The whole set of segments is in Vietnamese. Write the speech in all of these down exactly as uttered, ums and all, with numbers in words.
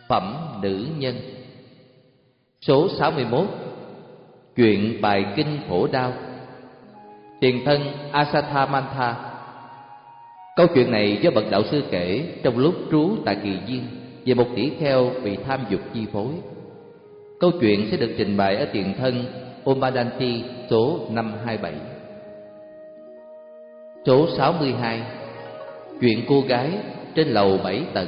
Phẩm nữ nhân. Số sáu mươi mốt. Chuyện bài kinh khổ đau. Tiền thân Asathamantha. Câu chuyện này do bậc đạo sư kể trong lúc trú tại Kỳ Viên về một tỷ kheo bị tham dục chi phối. Câu chuyện sẽ được trình bày ở tiền thân Omadanti số năm hai bảy. Số sáu mươi hai. Chuyện cô gái trên lầu bảy tầng.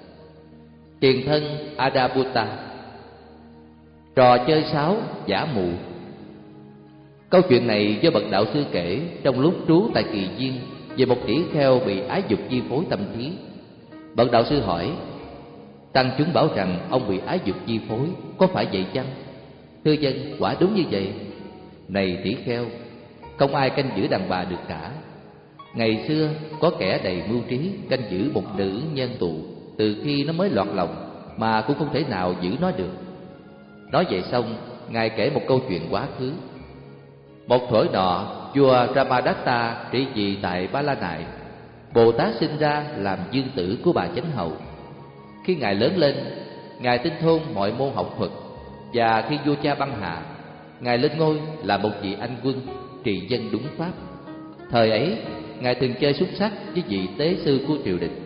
Tiền thân Adabhuta. Trò chơi sáo giả mù. Câu chuyện này do bậc đạo sư kể trong lúc trú tại Kỳ Viên về một tỷ kheo bị ái dục chi phối tâm trí. Bậc đạo sư hỏi: tăng chúng bảo rằng ông bị ái dục chi phối, có phải vậy chăng? Thưa dân, quả đúng như vậy. Này tỷ kheo, không ai canh giữ đàn bà được cả. Ngày xưa có kẻ đầy mưu trí canh giữ một nữ nhân tù từ khi nó mới lọt lòng mà cũng không thể nào giữ nó được. Nói vậy xong, ngài kể một câu chuyện quá khứ. Một thuở nọ, vua Ramadatta trị vì tại Ba La Nại. Bồ Tát sinh ra làm dương tử của bà Chánh Hầu. Khi ngài lớn lên, ngài tinh thông mọi môn học thuật, và khi vua cha băng hà, ngài lên ngôi là một vị anh quân trị dân đúng pháp. Thời ấy, ngài thường chơi xúc xắc với vị tế sư của triều đình,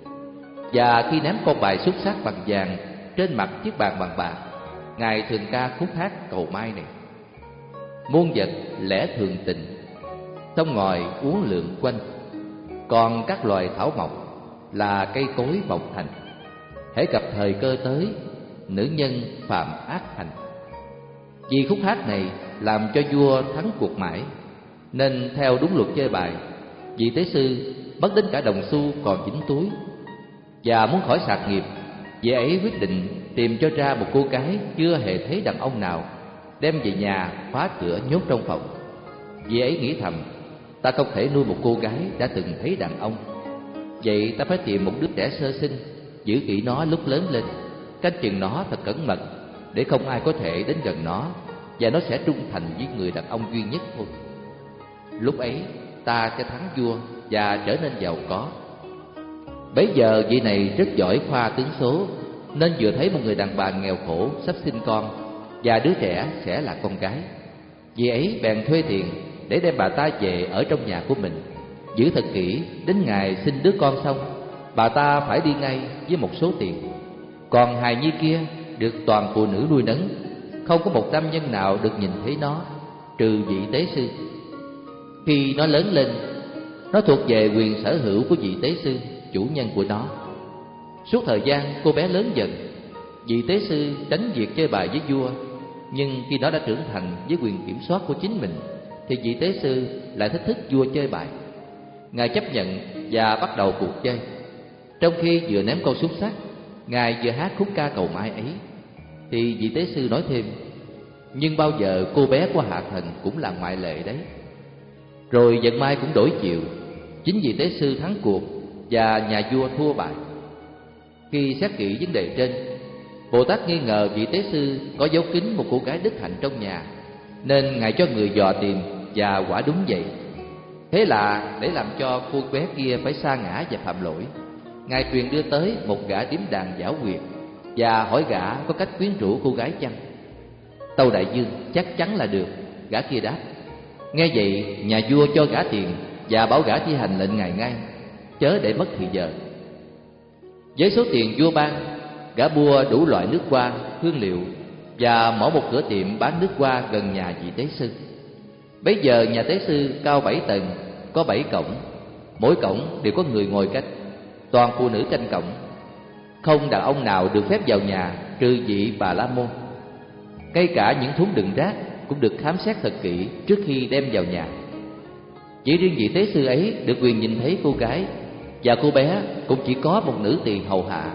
và khi ném con bài xúc xắc bằng vàng trên mặt chiếc bàn bằng bạc, ngài thường ca khúc hát cầu may này: muôn vật lẽ thường tình, sông ngòi uốn lượn quanh, còn các loài thảo mộc là cây cối mọc thành. Hễ gặp thời cơ tới, nữ nhân phạm ác hành. Vì khúc hát này làm cho vua thắng cuộc mãi, nên theo đúng luật chơi bài, vị tế sư mất đến cả đồng xu còn dính túi. Và muốn khỏi sạc nghiệp, vị ấy quyết định tìm cho ra một cô gái chưa hề thấy đàn ông nào, đem về nhà khóa cửa nhốt trong phòng. Vị ấy nghĩ thầm: ta không thể nuôi một cô gái đã từng thấy đàn ông, vậy ta phải tìm một đứa trẻ sơ sinh, giữ kỹ nó lúc lớn lên, canh chừng nó thật cẩn mật, để không ai có thể đến gần nó, và nó sẽ trung thành với người đàn ông duy nhất thôi. Lúc ấy ta sẽ thắng vua và trở nên giàu có. Bấy giờ vị này rất giỏi khoa tướng số, nên vừa thấy một người đàn bà nghèo khổ sắp sinh con, và đứa trẻ sẽ là con gái. Vị ấy bèn thuê tiền để đem bà ta về ở trong nhà của mình, giữ thật kỹ, đến ngày sinh đứa con xong, bà ta phải đi ngay với một số tiền. Còn hài nhi kia được toàn phụ nữ nuôi nấng, không có một nam nhân nào được nhìn thấy nó, trừ vị tế sư. Khi nó lớn lên, nó thuộc về quyền sở hữu của vị tế sư, chủ nhân của nó. Suốt thời gian cô bé lớn dần, vị tế sư tránh việc chơi bài với vua. Nhưng khi nó đã trưởng thành với quyền kiểm soát của chính mình, thì vị tế sư lại thách thức vua chơi bài. Ngài chấp nhận và bắt đầu cuộc chơi. Trong khi vừa ném câu xúc xắc, ngài vừa hát khúc ca cầu may ấy, thì vị tế sư nói thêm: nhưng bao giờ cô bé của hạ thần cũng là ngoại lệ đấy. Rồi vận may cũng đổi chiều, chính vị tế sư thắng cuộc và nhà vua thua bài. Khi xét kỹ vấn đề trên, Bồ Tát nghi ngờ vị tế sư có giấu kín một cô gái đức hạnh trong nhà, nên ngài cho người dò tìm, và quả đúng vậy. Thế là để làm cho cô bé kia phải sa ngã và phạm lỗi, ngài truyền đưa tới một gã điếm đàn giảo quyệt và hỏi gã có cách quyến rũ cô gái chăng. Tâu đại dương, chắc chắn là được, gã kia đáp. Nghe vậy, nhà vua cho gã tiền và bảo gã thi hành lệnh ngài ngay, chớ để mất thì giờ. Với số tiền vua ban, gã mua đủ loại nước hoa, hương liệu và mở một cửa tiệm bán nước hoa gần nhà vị tế sư. Bấy giờ nhà tế sư cao bảy tầng, có bảy cổng, mỗi cổng đều có người ngồi canh, toàn phụ nữ canh cổng. Không đàn ông nào được phép vào nhà trừ vị Bà La Môn. Ngay cả những thúng đựng rác cũng được khám xét thật kỹ trước khi đem vào nhà. Chỉ riêng vị tế sư ấy được quyền nhìn thấy cô gái, và cô bé cũng chỉ có một nữ tỳ hầu hạ.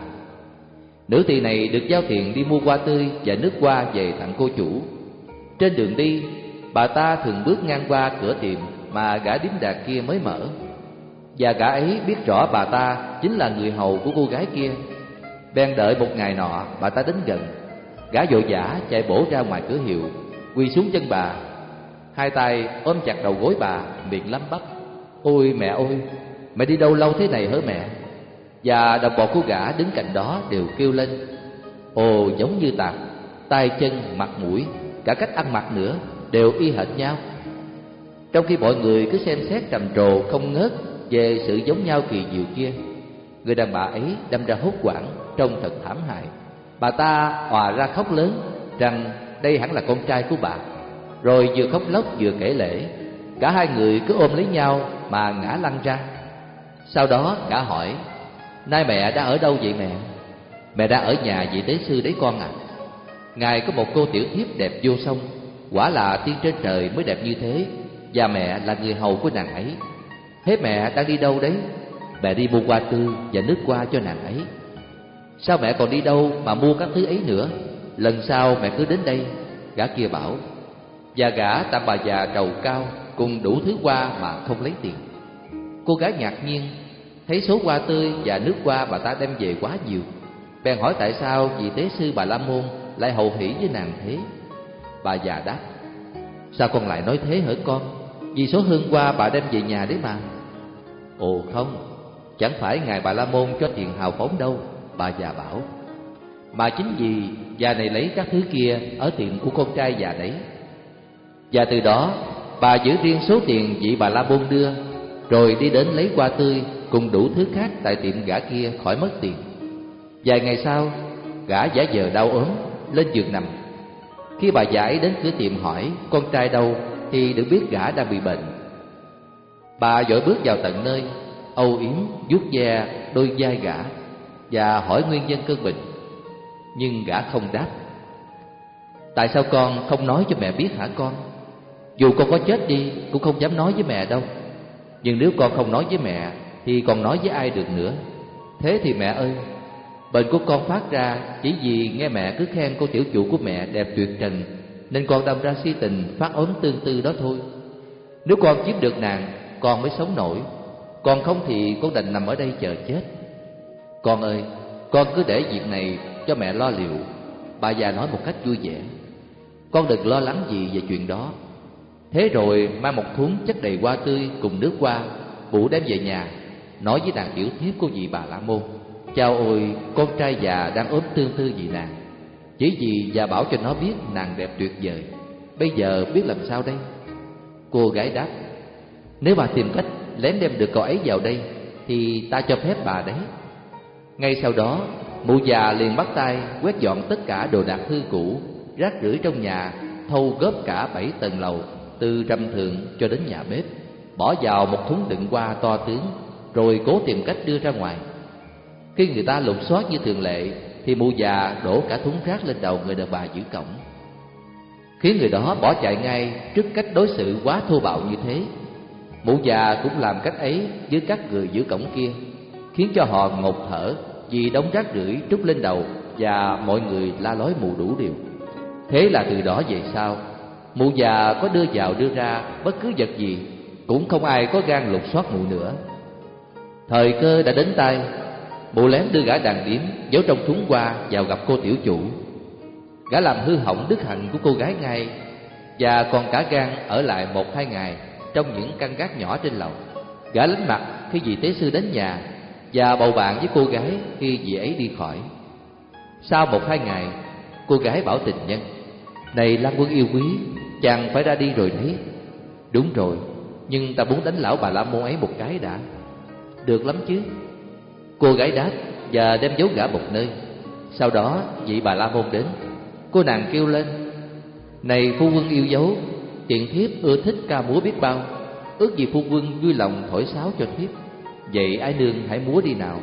Nữ tỳ này được giao tiền đi mua hoa tươi và nước hoa về tặng cô chủ. Trên đường đi, bà ta thường bước ngang qua cửa tiệm mà gã điếm đàn kia mới mở, và gã ấy biết rõ bà ta chính là người hầu của cô gái kia. Bèn đợi một ngày nọ bà ta đến gần, gã vội vã chạy bổ ra ngoài cửa hiệu, quỳ xuống chân bà, hai tay ôm chặt đầu gối bà, miệng lắp bắp: ôi mẹ ơi, mẹ đi đâu lâu thế này hả mẹ? Và đồng bọn của gã đứng cạnh đó đều kêu lên: Ồ, giống như tạc, tay chân, mặt mũi, cả cách ăn mặc nữa đều y hệt nhau. Trong khi mọi người cứ xem xét trầm trồ không ngớt về sự giống nhau kỳ diệu kia, người đàn bà ấy đâm ra hốt hoảng, trông thật thảm hại. Bà ta òa ra khóc lớn rằng đây hẳn là con trai của bà, rồi vừa khóc lóc vừa kể lể. Cả hai người cứ ôm lấy nhau mà ngã lăn ra. Sau đó gã hỏi: nay mẹ đã ở đâu vậy mẹ? Mẹ đã ở nhà vị tế sư đấy con ạ. À, ngài có một cô tiểu thiếp đẹp vô song, quả là tiên trên trời mới đẹp như thế, và mẹ là người hầu của nàng ấy. Thế mẹ đang đi đâu đấy? Mẹ đi mua hoa tươi và nước hoa cho nàng ấy. Sao mẹ còn đi đâu mà mua các thứ ấy nữa? Lần sau mẹ cứ đến đây. Gã kia bảo. Và gã tặng bà già trầu cao cùng đủ thứ hoa mà không lấy tiền. Cô gái ngạc nhiên thấy số hoa tươi và nước hoa bà ta đem về quá nhiều, bèn hỏi tại sao vị tế sư Bà La Môn lại hậu hỷ với nàng thế. Bà già đáp: sao con lại nói thế hả con? Vì số hương hoa bà đem về nhà đấy mà. Ồ không, chẳng phải ngài Bà La Môn cho tiền hào phóng đâu, bà già bảo, mà chính vì già này lấy các thứ kia ở tiệm của con trai già đấy. Và từ đó bà giữ riêng số tiền vị Bà La Môn đưa, rồi đi đến lấy hoa tươi cùng đủ thứ khác tại tiệm gã kia khỏi mất tiền. Vài ngày sau, gã giả vờ đau ốm lên giường nằm. Khi bà già ấy đến cửa tiệm hỏi con trai đâu thì được biết gã đang bị bệnh. Bà vội bước vào tận nơi, âu yếm vuốt ve đôi vai gã và hỏi nguyên nhân cơn bệnh. Nhưng gã không đáp. Tại sao con không nói cho mẹ biết hả con? Dù con có chết đi cũng không dám nói với mẹ đâu. Nhưng nếu con không nói với mẹ thì còn nói với ai được nữa? Thế thì mẹ ơi, bệnh của con phát ra chỉ vì nghe mẹ cứ khen cô tiểu chủ của mẹ đẹp tuyệt trần, nên con đâm ra si tình phát ốm tương tư đó thôi. Nếu con chiếm được nàng, con mới sống nổi. Còn không thì con đành nằm ở đây chờ chết. Con ơi, con cứ để việc này cho mẹ lo liệu, bà già nói một cách vui vẻ. Con đừng lo lắng gì về chuyện đó. Thế rồi mang một thúng chất đầy hoa tươi cùng nước hoa, bụ đem về nhà, nói với nàng tiểu thiếp của vị Bà La Môn: chao ôi, con trai già đang ốm tương tư vì nàng. Chỉ vì già bảo cho nó biết nàng đẹp tuyệt vời. Bây giờ biết làm sao đây? Cô gái đáp: nếu bà tìm cách lén đem được cậu ấy vào đây thì ta cho phép bà đấy. Ngay sau đó, mụ già liền bắt tay quét dọn tất cả đồ đạc hư cũ, rác rưởi trong nhà, thâu góp cả bảy tầng lầu từ trầm thượng cho đến nhà bếp, bỏ vào một thúng đựng hoa to tướng, rồi cố tìm cách đưa ra ngoài. Khi người ta lục soát như thường lệ thì mụ già đổ cả thúng rác lên đầu người đàn bà giữ cổng, khiến người đó bỏ chạy ngay trước cách đối xử quá thô bạo như thế. Mụ già cũng làm cách ấy với các người giữ cổng kia, khiến cho họ ngột thở vì đống rác rưởi trút lên đầu và mọi người la lối mù đủ điều. Thế là từ đó về sau, mụ già có đưa vào đưa ra bất cứ vật gì cũng không ai có gan lục soát mụ nữa. Thời cơ đã đến tay, mụ lén đưa gã đàn điếm giấu trong thúng hoa vào gặp cô tiểu chủ. Gã làm hư hỏng đức hạnh của cô gái ngay, và còn cả gan ở lại một hai ngày trong những căn gác nhỏ trên lầu. Gã lánh mặt khi vị tế sư đến nhà và bầu bạn với cô gái khi vị ấy đi khỏi. Sau một hai ngày, cô gái bảo tình nhân: này Lan Quân yêu quý, chàng phải ra đi rồi đấy. Đúng rồi, nhưng ta muốn đánh lão Bà La Môn ấy một cái đã. Được lắm chứ. Cô gái đáp và đem giấu gã một nơi. Sau đó vị Bà La Môn đến. Cô nàng kêu lên: này phu quân yêu dấu, tiện thiếp ưa thích ca múa biết bao, ước gì phu quân vui lòng thổi sáo cho thiếp. Vậy ái nương hãy múa đi nào.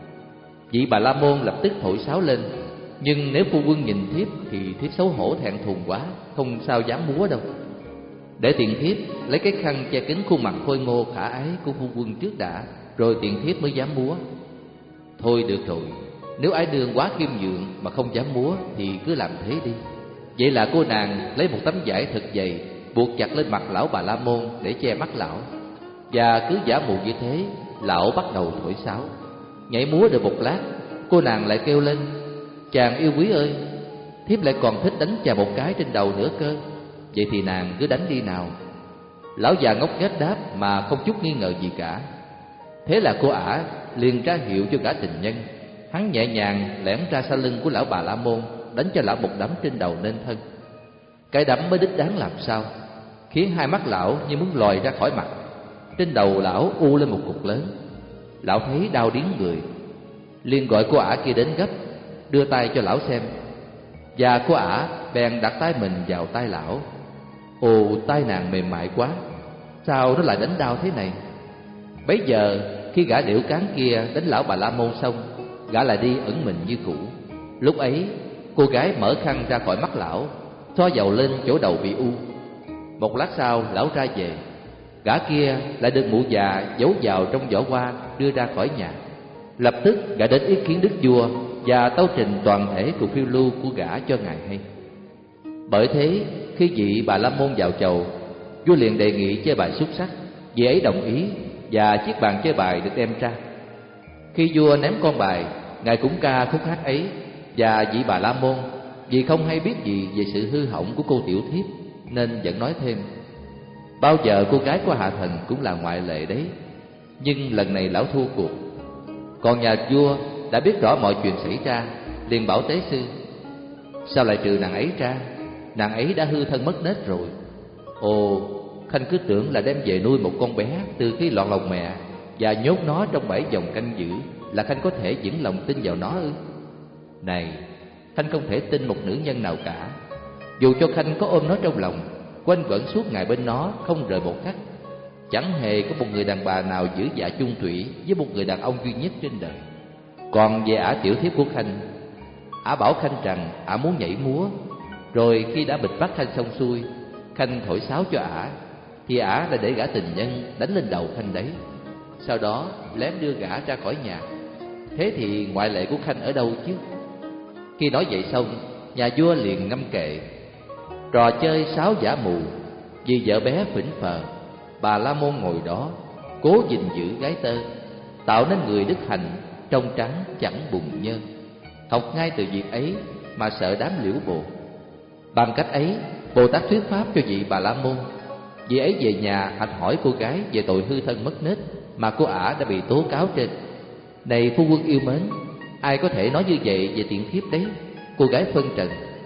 Vị Bà La Môn lập tức thổi sáo lên, nhưng nếu phu quân nhìn thiếp thì thiếp xấu hổ thẹn thùng quá, không sao dám múa đâu. Để tiện thiếp lấy cái khăn che kín khuôn mặt khôi ngô khả ái của phu quân trước đã, rồi tiện thiếp mới dám múa. Thôi được rồi, nếu ái nương quá khiêm nhượng mà không dám múa thì cứ làm thế đi. Vậy là cô nàng lấy một tấm vải thật dày buộc chặt lên mặt lão Bà La Môn để che mắt lão. Và cứ giả mù như thế, lão bắt đầu thổi sáo. Nhảy múa được một lát, cô nàng lại kêu lên: chàng yêu quý ơi, thiếp lại còn thích đánh chàng một cái trên đầu nữa cơ. Vậy thì nàng cứ đánh đi nào. Lão già ngốc nghếch đáp mà không chút nghi ngờ gì cả. Thế là cô ả liền ra hiệu cho gã tình nhân, Hắn nhẹ nhàng lẻn ra sau lưng của lão Bà La Môn, đánh cho lão một đấm trên đầu nên thân. Cái đấm mới đích đáng làm sao, khiến hai mắt lão như muốn lòi ra khỏi mặt. Trên đầu lão u lên một cục lớn. Lão thấy đau điếng người, liền gọi cô ả kia đến gấp, đưa tay cho lão xem. Và cô ả bèn đặt tay mình vào tay lão. Ồ, tay nàng mềm mại quá, sao nó lại đánh đau thế này? Bấy giờ khi gã điểu cán kia đánh lão Bà La Môn xong, gã lại đi ẩn mình như cũ. Lúc ấy cô gái mở khăn ra khỏi mắt lão, thoa dầu lên chỗ đầu bị u. Một lát sau lão ra về. Gã kia lại được mụ già giấu vào trong giỏ hoa đưa ra khỏi nhà. Lập tức gã đến ý kiến đức vua và tấu trình toàn thể cuộc phiêu lưu của gã cho ngài hay. Bởi thế khi vị Bà La Môn vào chầu, vua liền đề nghị chơi bài xúc sắc. Vị ấy đồng ý và chiếc bàn chơi bài được đem ra. Khi vua ném con bài, ngài cũng ca khúc hát ấy. Và vị Bà La Môn vì không hay biết gì về sự hư hỏng của cô tiểu thiếp nên vẫn nói thêm: bao giờ cô gái của hạ thần cũng là ngoại lệ đấy. Nhưng lần này lão thua cuộc. Còn nhà vua đã biết rõ mọi chuyện xảy ra, liền bảo tế sư: sao lại trừ nàng ấy ra? Nàng ấy đã hư thân mất nết rồi. Ồ, Khanh cứ tưởng là đem về nuôi một con bé từ khi lọt lòng mẹ và nhốt nó trong bảy vòng canh giữ là Khanh có thể vững lòng tin vào nó ư? Này, Khanh không thể tin một nữ nhân nào cả. Dù cho Khanh có ôm nó trong lòng, quanh quẩn suốt ngày bên nó không rời một khắc, chẳng hề có một người đàn bà nào giữ dạ chung thủy với một người đàn ông duy nhất trên đời. Còn về ả tiểu thiếp của Khanh, ả bảo Khanh rằng ả muốn nhảy múa. Rồi khi đã bịt bắt Khanh xong xuôi, Khanh thổi sáo cho ả, thì ả đã để gã tình nhân đánh lên đầu Khanh đấy. Sau đó lén đưa gã ra khỏi nhà. Thế thì ngoại lệ của Khanh ở đâu chứ? Khi nói vậy xong, nhà vua liền ngâm kệ: trò chơi sáo giả mù, vì vợ bé phỉnh phờ, Bà La Môn ngồi đó cố gìn giữ gái tơ, tạo nên người đức hạnh trong trắng chẳng bùng nhơ. Học ngay từ việc ấy mà sợ đám liễu bồ. Bằng cách ấy, Bồ Tát thuyết pháp cho vị Bà La Môn. Vị ấy về nhà hạch hỏi cô gái về tội hư thân mất nết mà cô ả đã bị tố cáo trên. Này phu quân yêu mến, ai có thể nói như vậy về tiện thiếp đấy? Cô gái phân trần: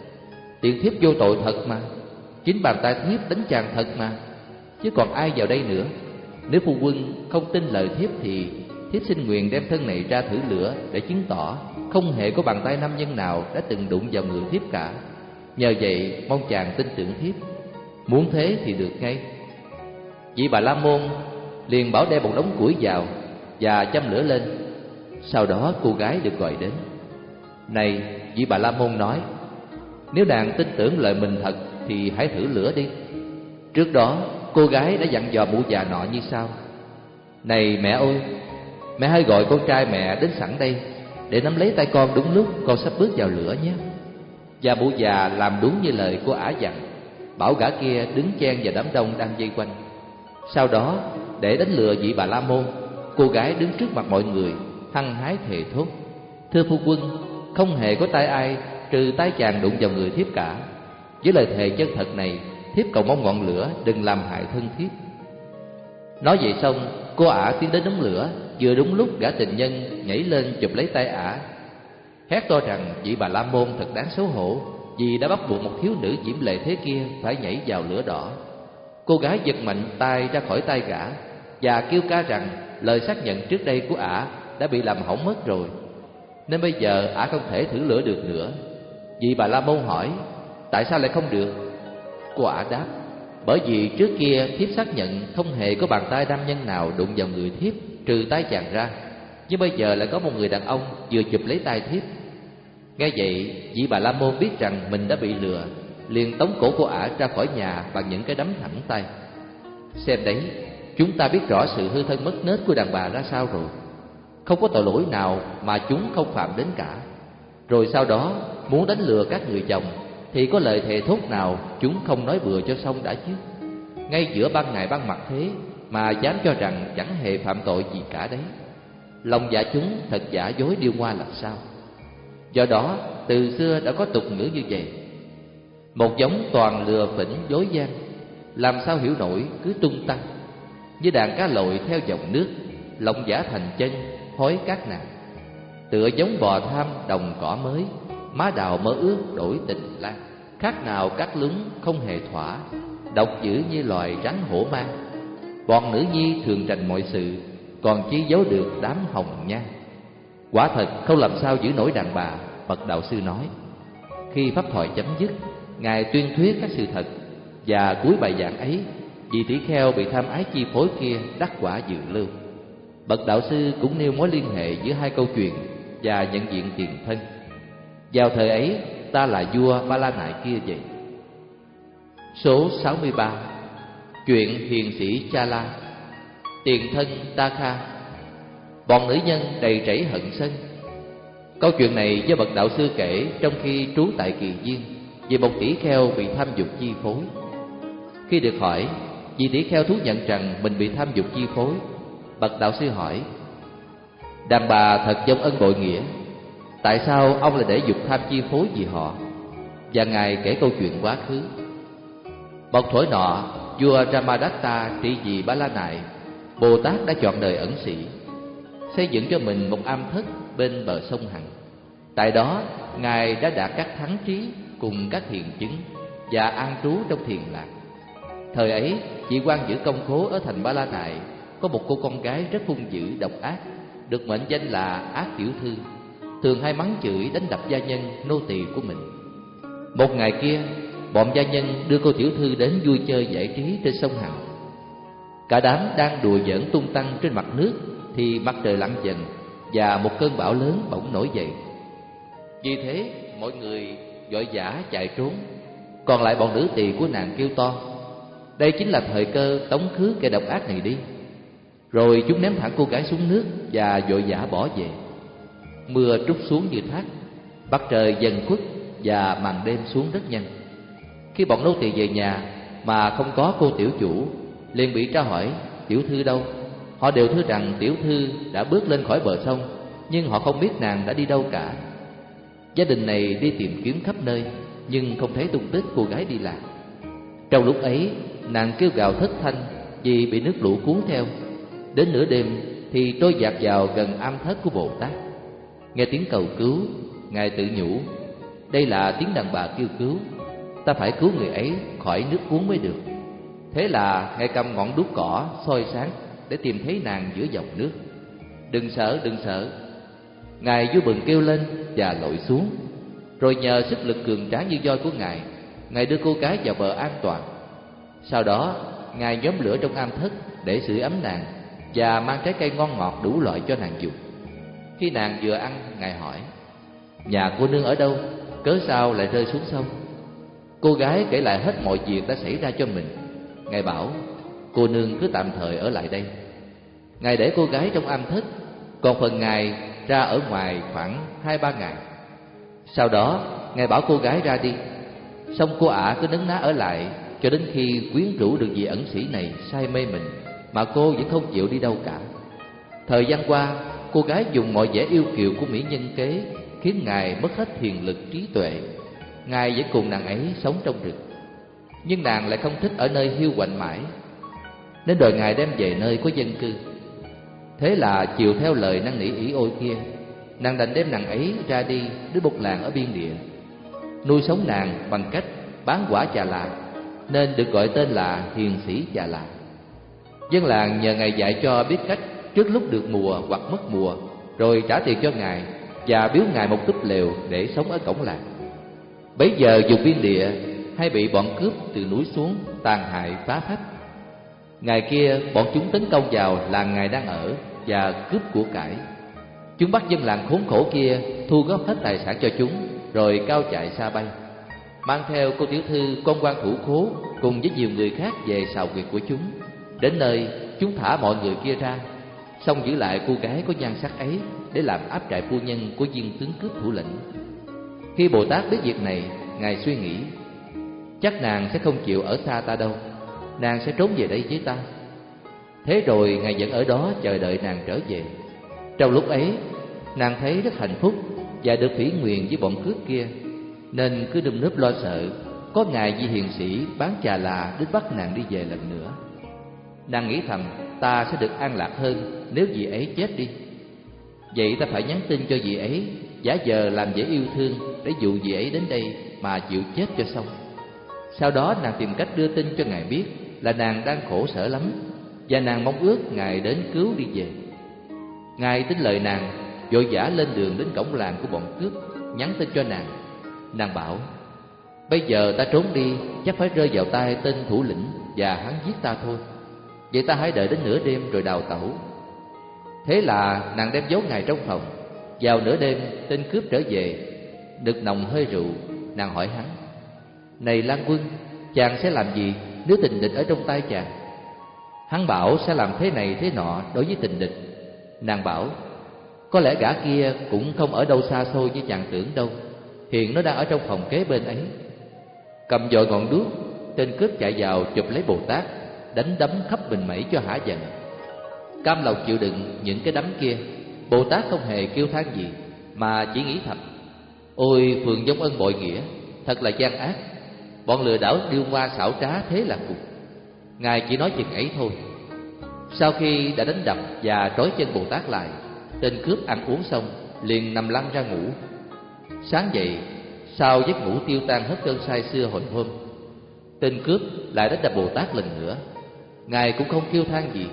tiện thiếp vô tội thật mà, chính bàn tay thiếp đánh chàng thật mà, chứ còn ai vào đây nữa. Nếu phu quân không tin lời thiếp thì thiếp xin nguyện đem thân này ra thử lửa để chứng tỏ không hề có bàn tay nam nhân nào đã từng đụng vào người thiếp cả. Nhờ vậy mong chàng tin tưởng thiếp. Muốn thế thì được ngay. Vị Bà La Môn liền bảo đem một đống củi vào và châm lửa lên. Sau đó cô gái được gọi đến. Này, vị Bà La Môn nói: nếu nàng tin tưởng lời mình thật thì hãy thử lửa đi. Trước đó cô gái đã dặn dò mụ già nọ như sau: này mẹ ơi, mẹ hãy gọi con trai mẹ đến sẵn đây để nắm lấy tay con đúng lúc con sắp bước vào lửa nhé. Và mụ già làm đúng như lời của ả dặn, bảo gã kia đứng chen vào đám đông đang vây quanh. Sau đó để đánh lừa vị Bà La Môn, cô gái đứng trước mặt mọi người hăng hái thề thốt: thưa phu quân, không hề có tay ai trừ tay chàng đụng vào người thiếp cả. Với lời thề chân thật này, thiếp cầu mong ngọn lửa đừng làm hại thân thiếp. Nói vậy xong, cô ả tiến đến đống lửa. Vừa đúng lúc gã tình nhân nhảy lên chụp lấy tay ả, hét to rằng vị Bà La Môn thật đáng xấu hổ vì đã bắt buộc một thiếu nữ diễm lệ thế kia phải nhảy vào lửa đỏ. Cô gái giật mạnh tay ra khỏi tay gã và kêu ca rằng lời xác nhận trước đây của ả đã bị làm hỏng mất rồi, nên bây giờ ả không thể thử lửa được nữa. Vị Bà La Môn hỏi: tại sao lại không được? Cô ả đáp: bởi vì trước kia thiếp xác nhận không hề có bàn tay nam nhân nào đụng vào người thiếp trừ tay chàng ra, nhưng bây giờ lại có một người đàn ông vừa chụp lấy tay thiếp. Nghe vậy, vị Bà La Môn biết rằng mình đã bị lừa, liền tống cổ cô ả ra khỏi nhà bằng những cái đấm thẳng tay. Xem đấy, chúng ta biết rõ sự hư thân mất nết của đàn bà ra sao rồi. Không có tội lỗi nào mà chúng không phạm đến cả. Rồi sau đó muốn đánh lừa các người chồng thì có lời thề thốt nào chúng không nói bừa cho xong đã chứ. Ngay giữa ban ngày ban mặt thế mà dám cho rằng chẳng hề phạm tội gì cả đấy. Lòng dạ chúng thật giả dối điêu ngoa là sao. Do đó từ xưa đã có tục ngữ như vậy: một giống toàn lừa phỉnh dối gian, làm sao hiểu nổi cứ tung tăng. Như đàn cá lội theo dòng nước, lòng giả thành chân hối các nàng. tựa giống bò tham đồng cỏ mới, má đào mơ ước đổi tình lang. Khác nào cắt lúng không hề thỏa, độc dữ như loài rắn hổ mang. Bọn nữ nhi thường trành mọi sự, còn chi giấu được đám hồng nhan. Quả thật không làm sao giữ nổi đàn bà, bậc đạo sư nói. Khi pháp thoại chấm dứt, ngài tuyên thuyết các sự thật, và cuối bài giảng ấy, vị tỷ kheo bị tham ái chi phối kia đắc quả dự lưu. Bậc đạo sư cũng nêu mối liên hệ giữa hai câu chuyện và nhận diện tiền thân. Vào thời ấy, ta là vua Ba La Nại kia vậy. Số sáu mươi ba. Chuyện hiền sĩ Chala. Tiền thân Takha. Bọn nữ nhân đầy rẫy hận sân. Câu chuyện này do bậc đạo sư kể trong khi trú tại Kỳ Viên, về một tỷ kheo bị tham dục chi phối. Khi được hỏi, vị tỷ kheo thú nhận rằng mình bị tham dục chi phối. Bậc đạo sư hỏi: đàn bà thật giống ân bội nghĩa, tại sao ông lại để dục tham chi phối vì họ? Và ngài kể câu chuyện quá khứ. Một thổi nọ, vua Ramadatta trị vì Ba La Nại, Bồ Tát đã chọn đời ẩn sĩ, xây dựng cho mình một am thất bên bờ sông Hằng. Tại đó, ngài đã đạt các thắng trí cùng các hiền chứng và an trú trong thiền lạc. Thời ấy, vị quan giữ công khố ở thành Ba La Nại có một cô con gái rất hung dữ độc ác, được mệnh danh là ác tiểu thư, thường hay mắng chửi đánh đập gia nhân nô tỳ của mình. Một ngày kia, bọn gia nhân đưa cô tiểu thư đến vui chơi giải trí trên sông Hằng. Cả đám đang đùa giỡn tung tăng trên mặt nước thì mặt trời lặn dần và một cơn bão lớn bỗng nổi dậy. Vì thế mọi người vội vã chạy trốn, còn lại bọn nữ tỳ của nàng kêu to: đây chính là thời cơ tống khứ kẻ độc ác này đi. Rồi chúng ném thẳng cô gái xuống nước và vội vã bỏ về. Mưa trút xuống như thác, mặt trời dần khuất và màn đêm xuống rất nhanh. Khi bọn nô tỳ về nhà mà không có cô tiểu chủ, liền bị tra hỏi tiểu thư đâu. Họ đều thưa rằng tiểu thư đã bước lên khỏi bờ sông, nhưng họ không biết nàng đã đi đâu cả. Gia đình này đi tìm kiếm khắp nơi, nhưng không thấy tung tích cô gái đi lạc. Trong lúc ấy, nàng kêu gào thất thanh vì bị nước lũ cuốn theo. Đến nửa đêm thì trôi dạt vào gần am thất của Bồ Tát. Nghe tiếng cầu cứu, ngài tự nhủ: đây là tiếng đàn bà kêu cứu, ta phải cứu người ấy khỏi nước cuốn mới được. Thế là ngài cầm ngọn đuốc cỏ soi sáng để tìm thấy nàng giữa dòng nước. Đừng sợ, đừng sợ. Ngài vui mừng kêu lên và lội xuống. Rồi nhờ sức lực cường tráng như voi của ngài, ngài đưa cô gái vào bờ an toàn. Sau đó, ngài nhóm lửa trong am thất để sưởi ấm nàng và mang trái cây ngon ngọt đủ loại cho nàng dùng. Khi nàng vừa ăn, ngài hỏi: nhà cô nương ở đâu? Cớ sao lại rơi xuống sông? Cô gái kể lại hết mọi việc đã xảy ra cho mình. Ngài bảo: cô nương cứ tạm thời ở lại đây. Ngài để cô gái trong am thất, còn phần ngài ra ở ngoài khoảng hai ba ngày. Sau đó, ngài bảo cô gái ra đi, xong cô ả cứ nấn ná ở lại cho đến khi quyến rũ được vị ẩn sĩ này say mê mình, mà cô vẫn không chịu đi đâu cả. Thời gian qua, cô gái dùng mọi vẻ yêu kiều của mỹ nhân kế khiến ngài mất hết thiền lực trí tuệ. Ngài vẫn cùng nàng ấy sống trong rừng, nhưng nàng lại không thích ở nơi hiu quạnh mãi, nên đòi ngài đem về nơi có dân cư. Thế là chiều theo lời năn nỉ ỷ ôi kia, nàng đành đem nàng ấy ra đi đến một làng ở biên địa, nuôi sống nàng bằng cách bán quả trà lạ, nên được gọi tên là hiền sĩ trà lạ. Dân làng nhờ ngài dạy cho biết cách trước lúc được mùa hoặc mất mùa, rồi trả tiền cho ngài và biếu ngài một túp lều để sống ở cổng làng. Bấy giờ vùng biên địa hay bị bọn cướp từ núi xuống tàn hại phá phách. Ngày kia bọn chúng tấn công vào làng ngài đang ở và cướp của cải. Chúng bắt dân làng khốn khổ kia thu góp hết tài sản cho chúng, rồi cao chạy xa bay, mang theo cô tiểu thư con quan thủ khố cùng với nhiều người khác về xào quyệt của chúng. Đến nơi, chúng thả mọi người kia ra, xong giữ lại cô gái có nhan sắc ấy để làm áp trại phu nhân của viên tướng cướp thủ lĩnh. Khi Bồ Tát biết việc này, ngài suy nghĩ: chắc nàng sẽ không chịu ở xa ta đâu, nàng sẽ trốn về đây với ta. Thế rồi ngài vẫn ở đó chờ đợi nàng trở về. Trong lúc ấy, nàng thấy rất hạnh phúc và được thủy nguyện với bọn cướp kia, nên cứ nơm nớp lo sợ có ngày vị hiền sĩ bán trà là đến bắt nàng đi về lần nữa. Nàng nghĩ thầm ta sẽ được an lạc hơn nếu vị ấy chết đi. Vậy ta phải nhắn tin cho vị ấy, giả vờ làm vẻ yêu thương để dụ vị ấy đến đây mà chịu chết cho xong. Sau đó nàng tìm cách đưa tin cho Ngài biết là nàng đang khổ sở lắm, và nàng mong ước Ngài đến cứu đi về. Ngài tin lời nàng, vội vã lên đường đến cổng làng của bọn cướp, nhắn tin cho nàng. Nàng bảo: bây giờ ta trốn đi chắc phải rơi vào tay tên thủ lĩnh và hắn giết ta thôi. Vậy ta hãy đợi đến nửa đêm rồi đào tẩu. Thế là nàng đem giấu Ngài trong phòng. Vào nửa đêm, tên cướp trở về, được nồng hơi rượu. Nàng hỏi hắn: này Lan Quân, chàng sẽ làm gì nếu tình địch ở trong tay chàng? Hắn bảo sẽ làm thế này thế nọ đối với tình địch. Nàng bảo: có lẽ gã kia cũng không ở đâu xa xôi như chàng tưởng đâu, hiện nó đang ở trong phòng kế bên ấy. Cầm dội ngọn đuốc, tên cướp chạy vào chụp lấy Bồ Tát, đánh đấm khắp mình mẩy cho hả giận. Cam lòng chịu đựng những cái đấm kia, Bồ Tát không hề kêu than gì, mà chỉ nghĩ thầm: ôi phường giống ân bội nghĩa, thật là gian ác. Bọn lừa đảo điêu ngoa xảo trá thế là cùng. Ngài chỉ nói chừng ấy thôi. Sau khi đã đánh đập và trói chân Bồ Tát lại, tên cướp ăn uống xong liền nằm lăn ra ngủ. Sáng dậy, sau giấc ngủ tiêu tan hết cơn say xưa hồi hôm, tên cướp lại đánh đập Bồ Tát lần nữa. Ngài cũng không kêu than gì,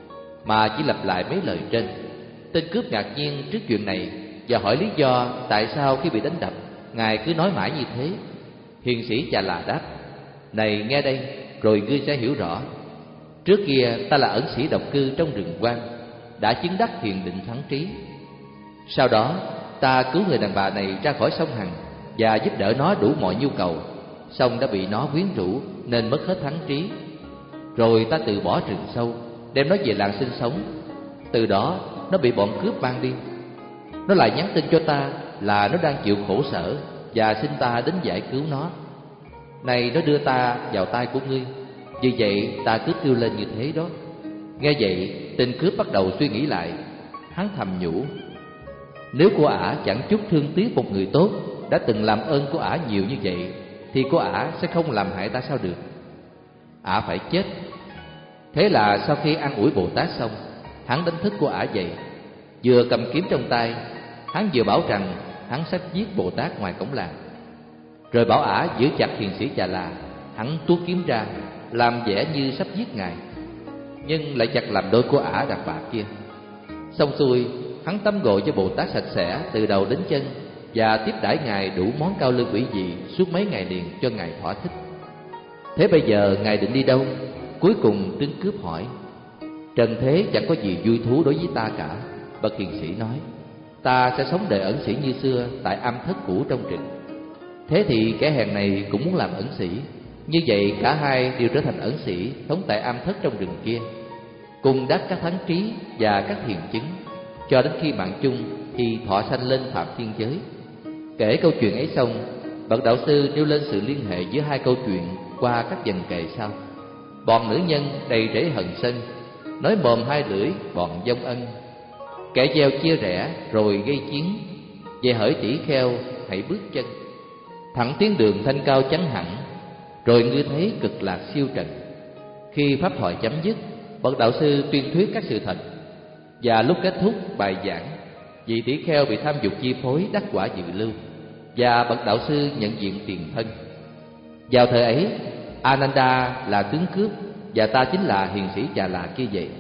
mà chỉ lặp lại mấy lời trên. Tên cướp ngạc nhiên trước chuyện này và hỏi lý do tại sao khi bị đánh đập Ngài cứ nói mãi như thế. Hiền sĩ Chà Là đáp: này nghe đây, rồi ngươi sẽ hiểu rõ. Trước kia ta là ẩn sĩ độc cư trong rừng quan, đã chứng đắc thiền định thắng trí. Sau đó ta cứu người đàn bà này ra khỏi sông Hằng và giúp đỡ nó đủ mọi nhu cầu, song đã bị nó quyến rũ nên mất hết thắng trí. Rồi ta từ bỏ rừng sâu, đem nó về làng sinh sống. Từ đó nó bị bọn cướp mang đi. Nó lại nhắn tin cho ta là nó đang chịu khổ sở và xin ta đến giải cứu nó. Này nó đưa ta vào tay của ngươi, vì vậy ta cứ kêu lên như thế đó. Nghe vậy, tên cướp bắt đầu suy nghĩ lại. Hắn thầm nhủ: nếu cô ả chẳng chút thương tiếc một người tốt đã từng làm ơn của ả nhiều như vậy, thì cô ả sẽ không làm hại ta sao được. Ả phải chết. Thế là sau khi ăn ủi Bồ Tát xong, hắn đánh thức cô ả dậy. Vừa cầm kiếm trong tay, hắn vừa bảo rằng hắn sắp giết Bồ Tát ngoài cổng làng. Rồi bảo ả giữ chặt hiền sĩ Chà Là. Hắn tuốt kiếm ra, làm vẻ như sắp giết Ngài, nhưng lại chặt làm đôi của ả đàn bà kia. Xong xuôi, hắn tắm gội cho Bồ Tát sạch sẽ từ đầu đến chân và tiếp đãi Ngài đủ món cao lương ủy dị suốt mấy ngày liền cho Ngài thỏa thích. Thế bây giờ Ngài định đi đâu? Cuối cùng tên cướp hỏi. Trần thế chẳng có gì vui thú đối với ta cả, bậc hiền sĩ nói. Ta sẽ sống đời ẩn sĩ như xưa tại am thất cũ trong rừng. Thế thì kẻ hèn này cũng muốn làm ẩn sĩ. Như vậy cả hai đều trở thành ẩn sĩ, sống tại am thất trong rừng kia, cùng đắc các thắng trí và các thiền chứng, cho đến khi mạng chung thì thọ sanh lên phạm thiên giới. Kể câu chuyện ấy xong, bậc đạo sư nêu lên sự liên hệ giữa hai câu chuyện qua các dần kệ sau. Bọn nữ nhân đầy rẫy hận sân, nói mồm hai lưỡi bọn vong ân. Kẻ gieo chia rẽ rồi gây chiến, về hỡi tỷ kheo hãy bước chân. Thẳng tiến đường thanh cao chắn hẳn, rồi ngươi thấy cực lạc siêu trần. Khi pháp thoại chấm dứt, bậc đạo sư tuyên thuyết các sự thật. Và lúc kết thúc bài giảng, vị tỷ kheo bị tham dục chi phối đắc quả dự lưu, và bậc đạo sư nhận diện tiền thân. Vào thời ấy, Ananda là tướng cướp, và ta chính là hiền sĩ Chà Là kia vậy.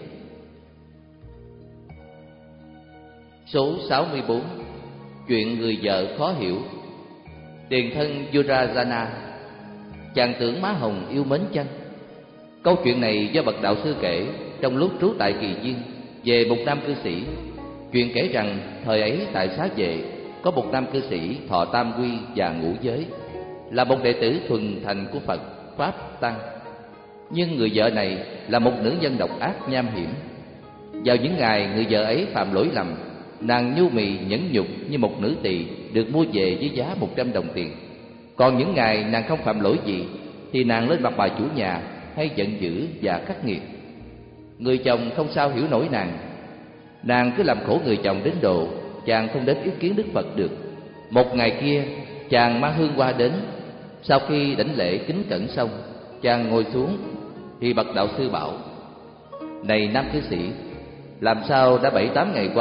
Số sáu mươi bốn. Chuyện người vợ khó hiểu. Tiền thân Vajrayana. Chàng tưởng má hồng yêu mến chăng? Câu chuyện này do bậc đạo sư kể trong lúc trú tại Kỳ Viên về một nam cư sĩ. Chuyện kể rằng thời ấy tại Xá Vệ có một nam cư sĩ thọ tam quy và ngũ giới, là một đệ tử thuần thành của Phật Pháp Tăng. Nhưng người vợ này là một nữ nhân độc ác nham hiểm. Vào những ngày người vợ ấy phạm lỗi lầm, nàng nhu mì nhẫn nhục như một nữ tỳ được mua về với giá một trăm đồng tiền. Còn những ngày nàng không phạm lỗi gì thì nàng lên mặt bà chủ nhà hay giận dữ và khắc nghiệt. Người chồng không sao hiểu nổi nàng. Nàng cứ làm khổ người chồng đến độ chàng không đến ý kiến Đức Phật được. Một ngày kia, chàng mang hương hoa đến. Sau khi đảnh lễ kính cẩn xong, chàng ngồi xuống thì bậc đạo sư bảo: này nam cư sĩ, làm sao đã bảy tám ngày qua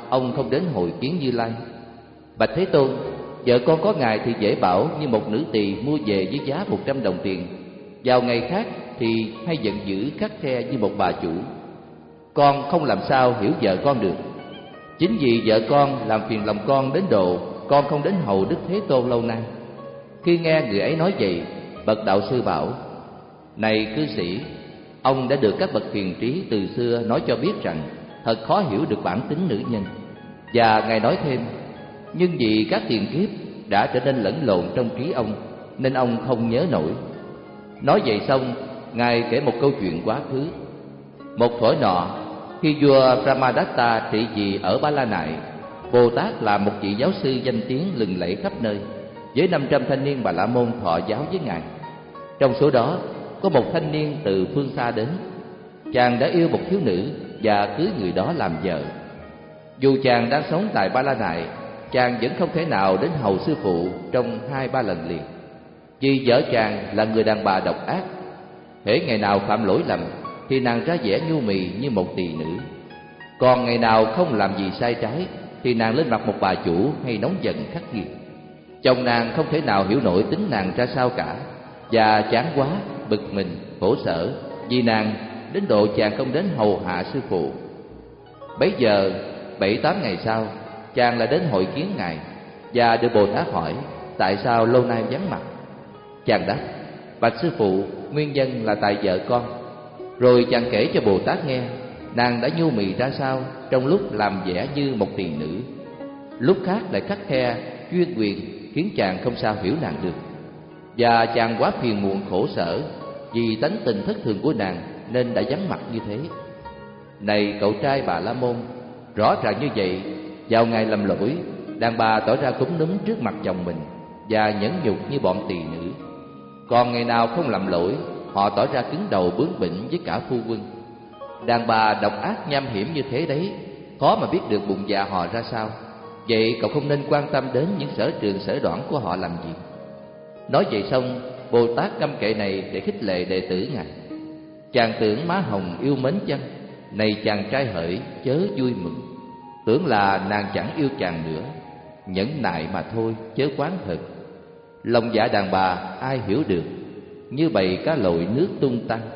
ông không đến hội kiến Như Lai? Bạch Thế Tôn, vợ con có ngài thì dễ bảo như một nữ tỳ mua về với giá một trăm đồng tiền, vào ngày khác thì hay giận dữ khắt khe như một bà chủ. Con không làm sao hiểu vợ con được. Chính vì vợ con làm phiền lòng con đến độ con không đến hầu Đức Thế Tôn lâu nay. Khi nghe người ấy nói vậy, bậc đạo sư bảo: Này cư sĩ, ông đã được các bậc hiền trí từ xưa nói cho biết rằng thật khó hiểu được bản tính nữ nhân. Và ngài nói thêm: Nhưng vì các tiền kiếp đã trở nên lẫn lộn trong trí ông, nên ông không nhớ nổi. Nói vậy xong, ngài kể một câu chuyện quá khứ. Một thuở nọ, khi vua Brahmadatta trị vì ở Ba La Nại, Bồ Tát là một vị giáo sư danh tiếng lừng lẫy khắp nơi, với năm trăm thanh niên Bà La Môn thọ giáo với ngài. Trong số đó có một thanh niên từ phương xa đến. Chàng đã yêu một thiếu nữ và cưới người đó làm vợ. Dù chàng đang sống tại Ba La Nại, chàng vẫn không thể nào đến hầu sư phụ trong hai ba lần liền, vì vợ chàng là người đàn bà độc ác. Hễ ngày nào phạm lỗi lầm thì nàng ra vẻ nhu mì như một tỳ nữ, còn ngày nào không làm gì sai trái thì nàng lên mặt một bà chủ hay nóng giận khắc nghiệt. Chồng nàng không thể nào hiểu nổi tính nàng ra sao cả, và chán quá, bực mình, khổ sở vì nàng đến độ chàng không đến hầu hạ sư phụ. Bấy giờ bảy tám ngày sau, chàng lại đến hội kiến ngài và được Bồ Tát hỏi tại sao lâu nay vắng mặt. Chàng đáp: Bạch sư phụ, nguyên nhân là tại vợ con. Rồi chàng kể cho Bồ Tát nghe nàng đã nhu mì ra sao trong lúc làm vẻ như một tỳ nữ, lúc khác lại khắt khe chuyên quyền, khiến chàng không sao hiểu nàng được. Và chàng quá phiền muộn khổ sở vì tánh tình thất thường của nàng nên đã vắng mặt như thế. Này cậu trai Bà La Môn, rõ ràng như vậy, vào ngày lầm lỗi, đàn bà tỏ ra cúm núm trước mặt chồng mình và nhẫn nhục như bọn tỳ nữ. Còn ngày nào không làm lỗi, họ tỏ ra cứng đầu bướng bỉnh với cả phu quân. Đàn bà độc ác nham hiểm như thế đấy, khó mà biết được bụng dạ họ ra sao. Vậy cậu không nên quan tâm đến những sở trường sở đoản của họ làm gì. Nói vậy xong, Bồ Tát căm kệ này để khích lệ đệ tử ngài. Chàng tưởng má hồng yêu mến chăng? Này chàng trai hỡi, chớ vui mừng. Tưởng là nàng chẳng yêu chàng nữa, nhẫn nại mà thôi, chớ quán thật. Lòng dạ đàn bà ai hiểu được, như bầy cá lội nước tung tăng.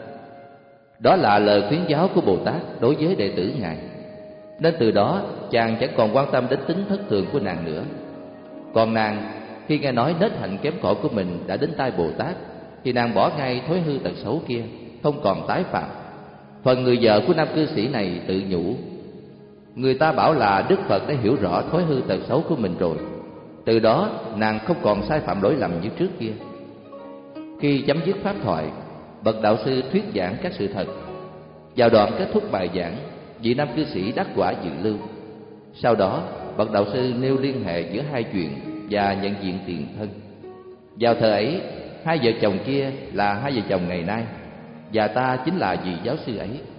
Đó là lời khuyến giáo của Bồ Tát đối với đệ tử ngài. Nên từ đó chàng chẳng còn quan tâm đến tính thất thường của nàng nữa. Còn nàng, khi nghe nói nết hạnh kém cỏi của mình đã đến tai Bồ Tát, thì nàng bỏ ngay thói hư tật xấu kia, không còn tái phạm. Phần người vợ của nam cư sĩ này tự nhủ: Người ta bảo là Đức Phật đã hiểu rõ thói hư tật xấu của mình rồi. Từ đó nàng không còn sai phạm lỗi lầm như trước kia. Khi chấm dứt pháp thoại, bậc đạo sư thuyết giảng các sự thật. Vào đoạn kết thúc bài giảng, vị nam cư sĩ đắc quả dự lưu. Sau đó bậc đạo sư nêu liên hệ giữa hai chuyện và nhận diện tiền thân. Vào thời ấy, hai vợ chồng kia là hai vợ chồng ngày nay, và ta chính là vị giáo sư ấy.